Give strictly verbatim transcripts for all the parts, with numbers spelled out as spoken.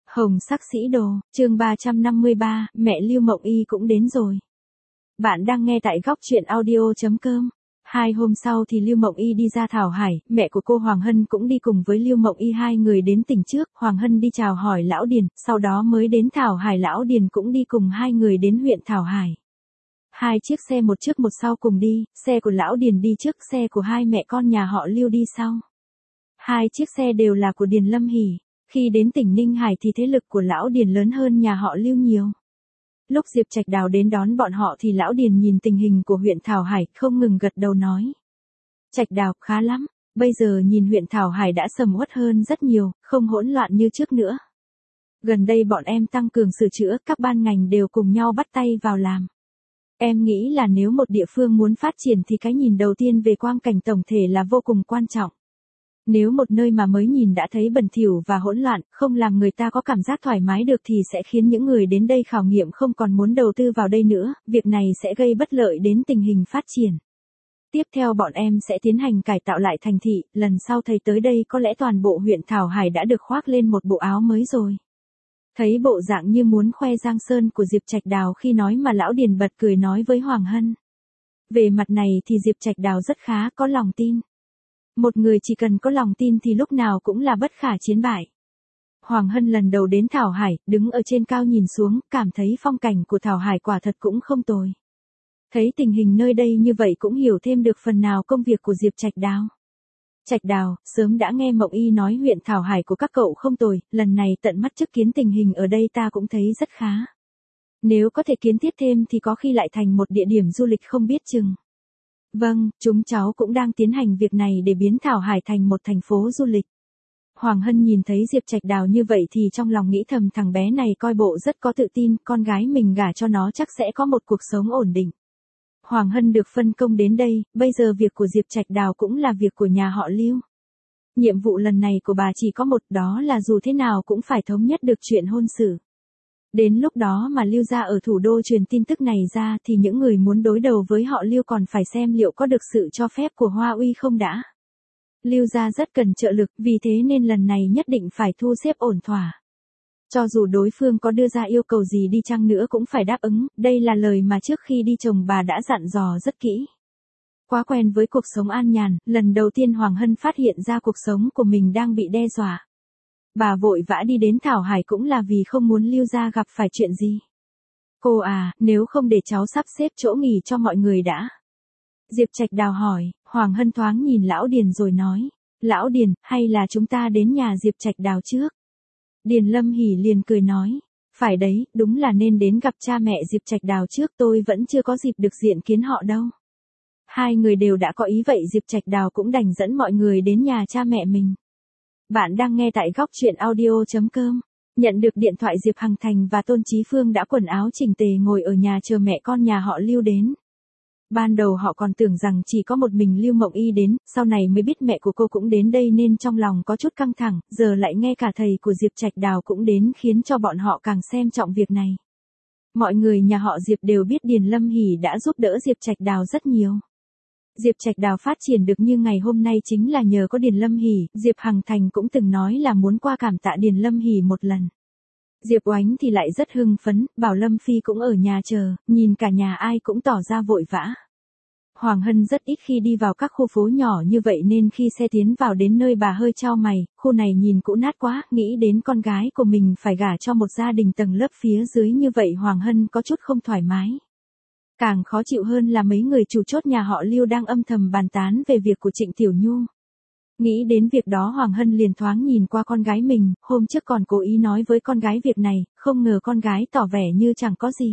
Hồng sắc sĩ đồ, chương ba trăm năm mươi ba, mẹ Lưu Mộng Y cũng đến rồi. Bạn đang nghe tại góc truyện audio chấm com. Hai hôm sau thì Lưu Mộng Y đi ra Thảo Hải, mẹ của cô Hoàng Hân cũng đi cùng với Lưu Mộng Y, hai người đến tỉnh trước, Hoàng Hân đi chào hỏi Lão Điền, sau đó mới đến Thảo Hải, Lão Điền cũng đi cùng hai người đến huyện Thảo Hải. Hai chiếc xe một trước một sau cùng đi, xe của Lão Điền đi trước, xe của hai mẹ con nhà họ Lưu đi sau. Hai chiếc xe đều là của Điền Lâm Hỷ. Khi đến tỉnh Ninh Hải thì thế lực của Lão Điền lớn hơn nhà họ Lưu nhiều. Lúc Diệp Trạch Đào đến đón bọn họ thì Lão Điền nhìn tình hình của huyện Thảo Hải, không ngừng gật đầu nói. Trạch Đào, khá lắm, bây giờ nhìn huyện Thảo Hải đã sầm uất hơn rất nhiều, không hỗn loạn như trước nữa. Gần đây bọn em tăng cường sửa chữa, các ban ngành đều cùng nhau bắt tay vào làm. Em nghĩ là nếu một địa phương muốn phát triển thì cái nhìn đầu tiên về quang cảnh tổng thể là vô cùng quan trọng. Nếu một nơi mà mới nhìn đã thấy bẩn thỉu và hỗn loạn, không làm người ta có cảm giác thoải mái được thì sẽ khiến những người đến đây khảo nghiệm không còn muốn đầu tư vào đây nữa, việc này sẽ gây bất lợi đến tình hình phát triển. Tiếp theo bọn em sẽ tiến hành cải tạo lại thành thị, lần sau thầy tới đây có lẽ toàn bộ huyện Thảo Hải đã được khoác lên một bộ áo mới rồi. Thấy bộ dạng như muốn khoe giang sơn của Diệp Trạch Đào khi nói mà Lão Điền bật cười nói với Hoàng Hân. Về mặt này thì Diệp Trạch Đào rất khá, có lòng tin. Một người chỉ cần có lòng tin thì lúc nào cũng là bất khả chiến bại. Hoàng Hân lần đầu đến Thảo Hải, đứng ở trên cao nhìn xuống, cảm thấy phong cảnh của Thảo Hải quả thật cũng không tồi. Thấy tình hình nơi đây như vậy cũng hiểu thêm được phần nào công việc của Diệp Trạch Đào. Trạch Đào, sớm đã nghe Mộng Y nói huyện Thảo Hải của các cậu không tồi, lần này tận mắt chứng kiến tình hình ở đây ta cũng thấy rất khá. Nếu có thể kiến thiết thêm thì có khi lại thành một địa điểm du lịch không biết chừng. Vâng, chúng cháu cũng đang tiến hành việc này để biến Thảo Hải thành một thành phố du lịch. Hoàng Hân nhìn thấy Diệp Trạch Đào như vậy thì trong lòng nghĩ thầm thằng bé này coi bộ rất có tự tin, con gái mình gả cho nó chắc sẽ có một cuộc sống ổn định. Hoàng Hân được phân công đến đây, bây giờ việc của Diệp Trạch Đào cũng là việc của nhà họ Lưu. Nhiệm vụ lần này của bà chỉ có một, đó là dù thế nào cũng phải thống nhất được chuyện hôn sự. Đến lúc đó mà Lưu gia ở thủ đô truyền tin tức này ra thì những người muốn đối đầu với họ Lưu còn phải xem liệu có được sự cho phép của Hoa Uy không đã. Lưu gia rất cần trợ lực, vì thế nên lần này nhất định phải thu xếp ổn thỏa. Cho dù đối phương có đưa ra yêu cầu gì đi chăng nữa cũng phải đáp ứng, đây là lời mà trước khi đi chồng bà đã dặn dò rất kỹ. Quá quen với cuộc sống an nhàn, lần đầu tiên Hoàng Hân phát hiện ra cuộc sống của mình đang bị đe dọa. Bà vội vã đi đến Thảo Hải cũng là vì không muốn Lưu gia gặp phải chuyện gì. Cô à, nếu không để cháu sắp xếp chỗ nghỉ cho mọi người đã. Diệp Trạch Đào hỏi, Hoàng Hân thoáng nhìn Lão Điền rồi nói. Lão Điền, hay là chúng ta đến nhà Diệp Trạch Đào trước? Điền Lâm Hỷ liền cười nói. Phải đấy, đúng là nên đến gặp cha mẹ Diệp Trạch Đào trước, tôi vẫn chưa có dịp được diện kiến họ đâu. Hai người đều đã có ý vậy, Diệp Trạch Đào cũng đành dẫn mọi người đến nhà cha mẹ mình. Bạn đang nghe tại góc truyện audio chấm com. Nhận được điện thoại, Diệp Hằng Thành và Tôn Chí Phương đã quần áo chỉnh tề ngồi ở nhà chờ mẹ con nhà họ Lưu đến. Ban đầu họ còn tưởng rằng chỉ có một mình Lưu Mộng Y đến, sau này mới biết mẹ của cô cũng đến đây nên trong lòng có chút căng thẳng, giờ lại nghe cả thầy của Diệp Trạch Đào cũng đến khiến cho bọn họ càng xem trọng việc này. Mọi người nhà họ Diệp đều biết Điền Lâm Hỷ đã giúp đỡ Diệp Trạch Đào rất nhiều. Diệp Trạch Đào phát triển được như ngày hôm nay chính là nhờ có Điền Lâm Hỷ, Diệp Hằng Thành cũng từng nói là muốn qua cảm tạ Điền Lâm Hỷ một lần. Diệp Oánh thì lại rất hưng phấn, bảo Lâm Phi cũng ở nhà chờ, nhìn cả nhà ai cũng tỏ ra vội vã. Hoàng Hân rất ít khi đi vào các khu phố nhỏ như vậy nên khi xe tiến vào đến nơi bà hơi chau mày, khu này nhìn cũ nát quá, nghĩ đến con gái của mình phải gả cho một gia đình tầng lớp phía dưới như vậy Hoàng Hân có chút không thoải mái. Càng khó chịu hơn là mấy người chủ chốt nhà họ Lưu đang âm thầm bàn tán về việc của Trịnh Tiểu Nhu. Nghĩ đến việc đó Hoàng Hân liền thoáng nhìn qua con gái mình, hôm trước còn cố ý nói với con gái việc này, không ngờ con gái tỏ vẻ như chẳng có gì.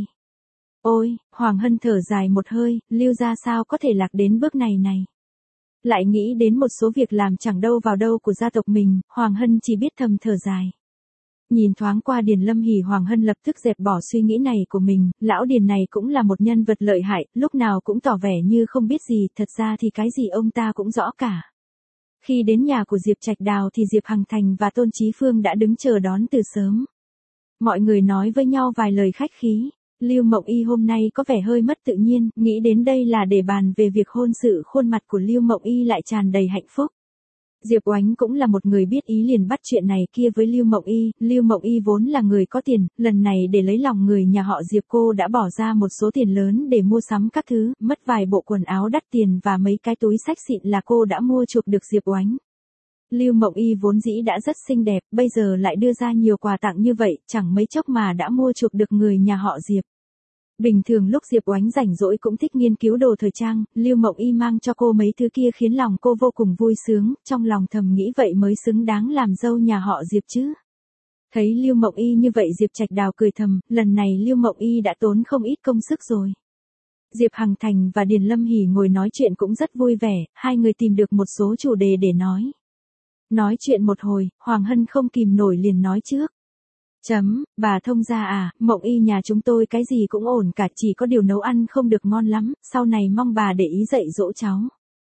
Ôi, Hoàng Hân thở dài một hơi, Lưu gia sao có thể lạc đến bước này này. Lại nghĩ đến một số việc làm chẳng đâu vào đâu của gia tộc mình, Hoàng Hân chỉ biết thầm thở dài. Nhìn thoáng qua Điền Lâm Hỷ, Hoàng Hân lập tức dẹp bỏ suy nghĩ này của mình, Lão Điền này cũng là một nhân vật lợi hại, lúc nào cũng tỏ vẻ như không biết gì, thật ra thì cái gì ông ta cũng rõ cả. Khi đến nhà của Diệp Trạch Đào thì Diệp Hằng Thành và Tôn Chí Phương đã đứng chờ đón từ sớm. Mọi người nói với nhau vài lời khách khí. Lưu Mộng Y hôm nay có vẻ hơi mất tự nhiên, nghĩ đến đây là để bàn về việc hôn sự, khuôn mặt của Lưu Mộng Y lại tràn đầy hạnh phúc. Diệp Oánh cũng là một người biết ý liền bắt chuyện này kia với Lưu Mộng Y, Lưu Mộng Y vốn là người có tiền, lần này để lấy lòng người nhà họ Diệp cô đã bỏ ra một số tiền lớn để mua sắm các thứ, mất vài bộ quần áo đắt tiền và mấy cái túi xách xịn là cô đã mua chuộc được Diệp Oánh. Lưu Mộng Y vốn dĩ đã rất xinh đẹp, bây giờ lại đưa ra nhiều quà tặng như vậy, chẳng mấy chốc mà đã mua chuộc được người nhà họ Diệp. Bình thường lúc Diệp Oánh rảnh rỗi cũng thích nghiên cứu đồ thời trang, Lưu Mộng Y mang cho cô mấy thứ kia khiến lòng cô vô cùng vui sướng, trong lòng thầm nghĩ vậy mới xứng đáng làm dâu nhà họ Diệp chứ. Thấy Lưu Mộng Y như vậy Diệp Trạch Đào cười thầm, lần này Lưu Mộng Y đã tốn không ít công sức rồi. Diệp Hằng Thành và Điền Lâm Hỷ ngồi nói chuyện cũng rất vui vẻ, hai người tìm được một số chủ đề để nói. Nói chuyện một hồi, Hoàng Hân không kìm nổi liền nói trước. Chấm, bà thông gia à, Mộng Y nhà chúng tôi cái gì cũng ổn cả, chỉ có điều nấu ăn không được ngon lắm, sau này mong bà để ý dạy dỗ cháu.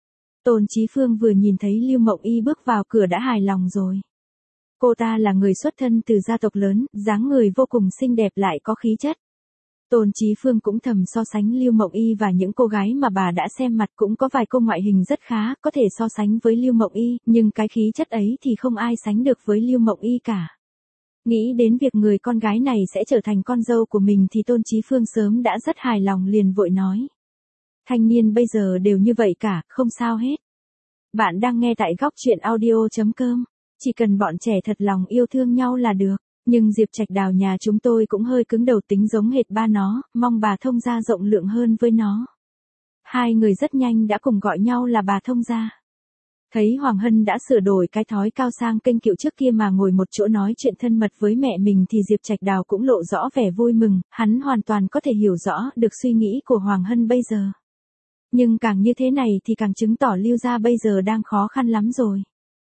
Tôn Chí Phương vừa nhìn thấy Lưu Mộng Y bước vào cửa đã hài lòng rồi. Cô ta là người xuất thân từ gia tộc lớn, dáng người vô cùng xinh đẹp lại có khí chất. Tôn Chí Phương cũng thầm so sánh Lưu Mộng Y và những cô gái mà bà đã xem mặt, cũng có vài cô ngoại hình rất khá, có thể so sánh với Lưu Mộng Y, nhưng cái khí chất ấy thì không ai sánh được với Lưu Mộng Y cả. Nghĩ đến việc người con gái này sẽ trở thành con dâu của mình thì Tôn Chí Phương sớm đã rất hài lòng liền vội nói. Thanh niên bây giờ đều như vậy cả, không sao hết. Bạn đang nghe tại góc truyện audio chấm com, chỉ cần bọn trẻ thật lòng yêu thương nhau là được. Nhưng Diệp Trạch Đào nhà chúng tôi cũng hơi cứng đầu tính giống hệt ba nó, mong bà thông gia rộng lượng hơn với nó. Hai người rất nhanh đã cùng gọi nhau là bà thông gia. Thấy Hoàng Hân đã sửa đổi cái thói cao sang kênh kiệu trước kia mà ngồi một chỗ nói chuyện thân mật với mẹ mình thì Diệp Trạch Đào cũng lộ rõ vẻ vui mừng, hắn hoàn toàn có thể hiểu rõ được suy nghĩ của Hoàng Hân bây giờ. Nhưng càng như thế này thì càng chứng tỏ Lưu gia bây giờ đang khó khăn lắm rồi.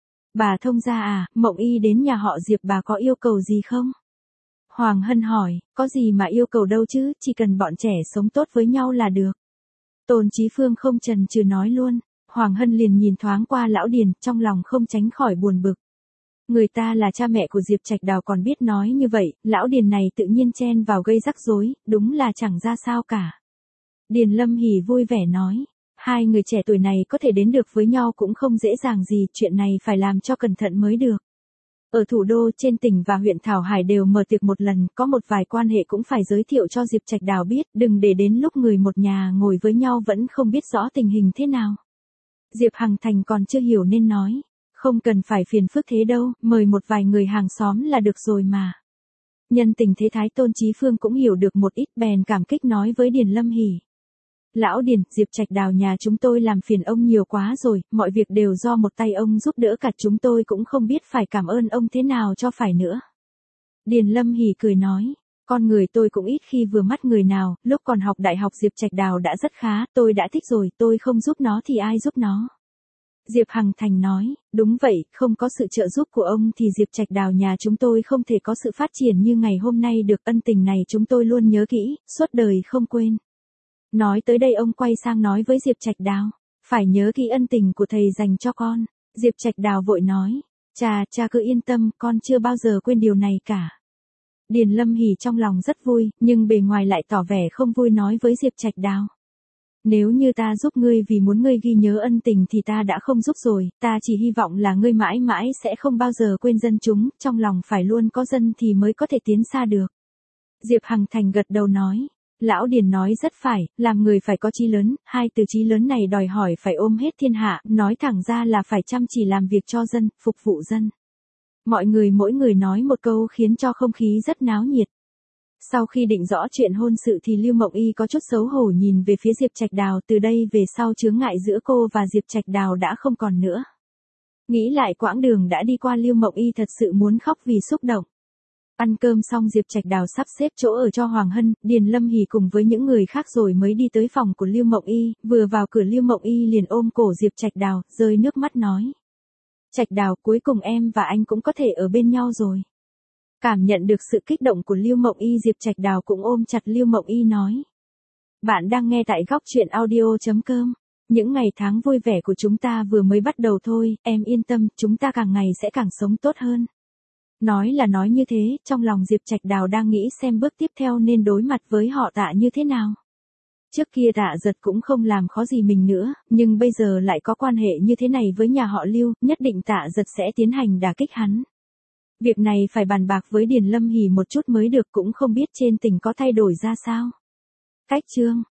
Bà thông gia à, Mộng Y đến nhà họ Diệp bà có yêu cầu gì không? Hoàng Hân hỏi, có gì mà yêu cầu đâu chứ, chỉ cần bọn trẻ sống tốt với nhau là được. Tôn Chí Phương không chần chừ nói luôn. Hoàng Hân liền nhìn thoáng qua lão Điền, trong lòng không tránh khỏi buồn bực. Người ta là cha mẹ của Diệp Trạch Đào còn biết nói như vậy, lão Điền này tự nhiên chen vào gây rắc rối, đúng là chẳng ra sao cả. Điền Lâm Hỷ vui vẻ nói, hai người trẻ tuổi này có thể đến được với nhau cũng không dễ dàng gì, chuyện này phải làm cho cẩn thận mới được. Ở thủ đô, trên tỉnh và huyện Thảo Hải đều mở tiệc một lần, có một vài quan hệ cũng phải giới thiệu cho Diệp Trạch Đào biết, đừng để đến lúc người một nhà ngồi với nhau vẫn không biết rõ tình hình thế nào. Diệp Hằng Thành còn chưa hiểu nên nói, không cần phải phiền phức thế đâu, mời một vài người hàng xóm là được rồi mà. Nhân tình thế thái Tôn Chí Phương cũng hiểu được một ít bèn cảm kích nói với Điền Lâm Hỷ. Lão Điền, Diệp Trạch Đào nhà chúng tôi làm phiền ông nhiều quá rồi, mọi việc đều do một tay ông giúp đỡ cả, chúng tôi cũng không biết phải cảm ơn ông thế nào cho phải nữa. Điền Lâm Hỷ cười nói, con người tôi cũng ít khi vừa mắt người nào, lúc còn học đại học Diệp Trạch Đào đã rất khá, tôi đã thích rồi, tôi không giúp nó thì ai giúp nó. Diệp Hằng Thành nói, đúng vậy, không có sự trợ giúp của ông thì Diệp Trạch Đào nhà chúng tôi không thể có sự phát triển như ngày hôm nay được, ân tình này chúng tôi luôn nhớ kỹ, suốt đời không quên. Nói tới đây ông quay sang nói với Diệp Trạch Đào, phải nhớ kỹ ân tình của thầy dành cho con. Diệp Trạch Đào vội nói, cha, cha cứ yên tâm, con chưa bao giờ quên điều này cả. Điền Lâm Hỷ trong lòng rất vui, nhưng bề ngoài lại tỏ vẻ không vui nói với Diệp Trạch Đào. Nếu như ta giúp ngươi vì muốn ngươi ghi nhớ ân tình thì ta đã không giúp rồi, ta chỉ hy vọng là ngươi mãi mãi sẽ không bao giờ quên dân chúng, trong lòng phải luôn có dân thì mới có thể tiến xa được. Diệp Hằng Thành gật đầu nói, lão Điền nói rất phải, làm người phải có chí lớn, hai từ chí lớn này đòi hỏi phải ôm hết thiên hạ, nói thẳng ra là phải chăm chỉ làm việc cho dân, phục vụ dân. Mọi người mỗi người nói một câu khiến cho không khí rất náo nhiệt. Sau khi định rõ chuyện hôn sự thì Lưu Mộng Y có chút xấu hổ nhìn về phía Diệp Trạch Đào, từ đây về sau chướng ngại giữa cô và Diệp Trạch Đào đã không còn nữa. Nghĩ lại quãng đường đã đi qua Lưu Mộng Y thật sự muốn khóc vì xúc động. Ăn cơm xong Diệp Trạch Đào sắp xếp chỗ ở cho Hoàng Hân, Điền Lâm Hỷ cùng với những người khác rồi mới đi tới phòng của Lưu Mộng Y, vừa vào cửa Lưu Mộng Y liền ôm cổ Diệp Trạch Đào, rơi nước mắt nói. Trạch Đào, cuối cùng em và anh cũng có thể ở bên nhau rồi. Cảm nhận được sự kích động của Lưu Mộng Y, Diệp Trạch Đào cũng ôm chặt Lưu Mộng Y nói. Bạn đang nghe tại góc truyện audio chấm com. Những ngày tháng vui vẻ của chúng ta vừa mới bắt đầu thôi, em yên tâm, chúng ta càng ngày sẽ càng sống tốt hơn. Nói là nói như thế, trong lòng Diệp Trạch Đào đang nghĩ xem bước tiếp theo nên đối mặt với họ Tạ như thế nào. Trước kia Tạ Giật cũng không làm khó gì mình nữa, nhưng bây giờ lại có quan hệ như thế này với nhà họ Lưu, nhất định Tạ Giật sẽ tiến hành đả kích hắn. Việc này phải bàn bạc với Điền Lâm Hỷ một chút mới được, cũng không biết trên tình có thay đổi ra sao. Cách chương